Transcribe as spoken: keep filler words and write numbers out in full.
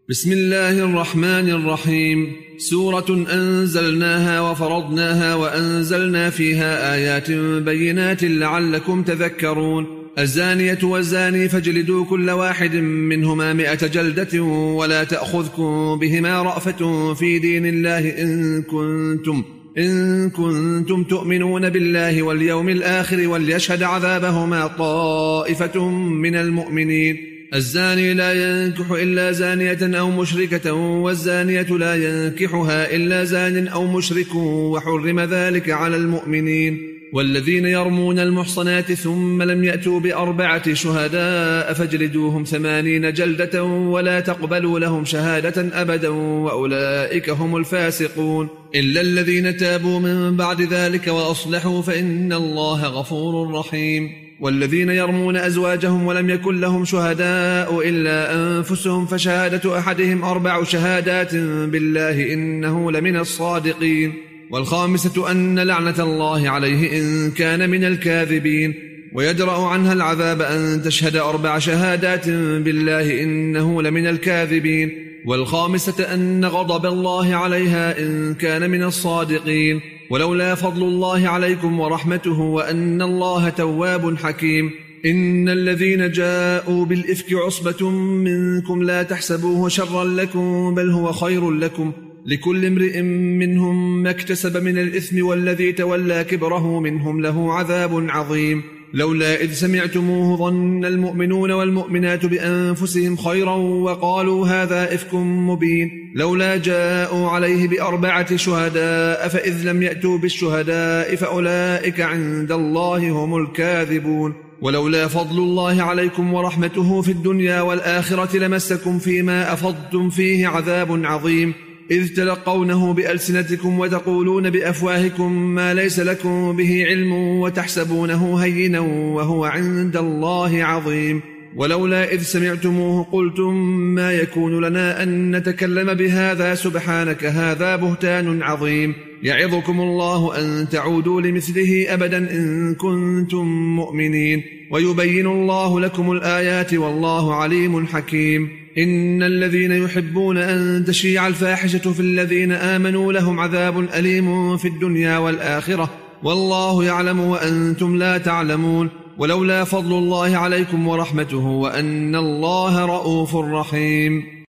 بسم الله الرحمن الرحيم. سورة أنزلناها وفرضناها وأنزلنا فيها آيات بينات لعلكم تذكرون. الزانية والزاني فاجلدوا كل واحد منهما مئة جلدة ولا تأخذكم بهما رأفة في دين الله إن كنتم, إن كنتم تؤمنون بالله واليوم الآخر وليشهد عذابهما طائفة من المؤمنين. الزاني لا ينكح إلا زانية أو مشركة والزانية لا ينكحها إلا زان أو مشرك وحرم ذلك على المؤمنين. والذين يرمون المحصنات ثم لم يأتوا بأربعة شهداء فاجلدوهم ثمانين جلدة ولا تقبلوا لهم شهادة أبدا وأولئك هم الفاسقون إلا الذين تابوا من بعد ذلك وأصلحوا فإن الله غفور رحيم. والذين يرمون أزواجهم ولم يكن لهم شهداء إلا أنفسهم فشهادة أحدهم أربع شهادات بالله إنه لمن الصادقين. والخامسة أن لعنة الله عليه إن كان من الكاذبين. ويدرأ عنها العذاب أن تشهد أربع شهادات بالله إنه لمن الكاذبين. والخامسة أن غضب الله عليها إن كان من الصادقين. ولولا فضل الله عليكم ورحمته وأن الله تواب حكيم. إن الذين جاءوا بالإفك عصبة منكم لا تحسبوه شرا لكم بل هو خير لكم لكل امرئ منهم ما اكتسب من الإثم والذي تولى كبره منهم له عذاب عظيم. لولا إذ سمعتموه ظن المؤمنون والمؤمنات بأنفسهم خيرا وقالوا هذا إفك مبين. لولا جاءوا عليه بأربعة شهداء فإذ لم يأتوا بالشهداء فأولئك عند الله هم الكاذبون. ولولا فضل الله عليكم ورحمته في الدنيا والآخرة لمسكم فيما أفضتم فيه عذاب عظيم إذ تلقونه بألسنتكم وتقولون بأفواهكم ما ليس لكم به علم وتحسبونه هينا وهو عند الله عظيم. ولولا إذ سمعتموه قلتم ما يكون لنا أن نتكلم بهذا سبحانك هذا بهتان عظيم. يعظكم الله أن تعودوا لمثله أبدا إن كنتم مؤمنين. ويبين الله لكم الآيات والله عليم حكيم. إن الذين يحبون أن تشيع الفاحشة في الذين آمنوا لهم عذاب أليم في الدنيا والآخرة والله يعلم وأنتم لا تعلمون. ولولا فضل الله عليكم ورحمته وأن الله رؤوف رحيم.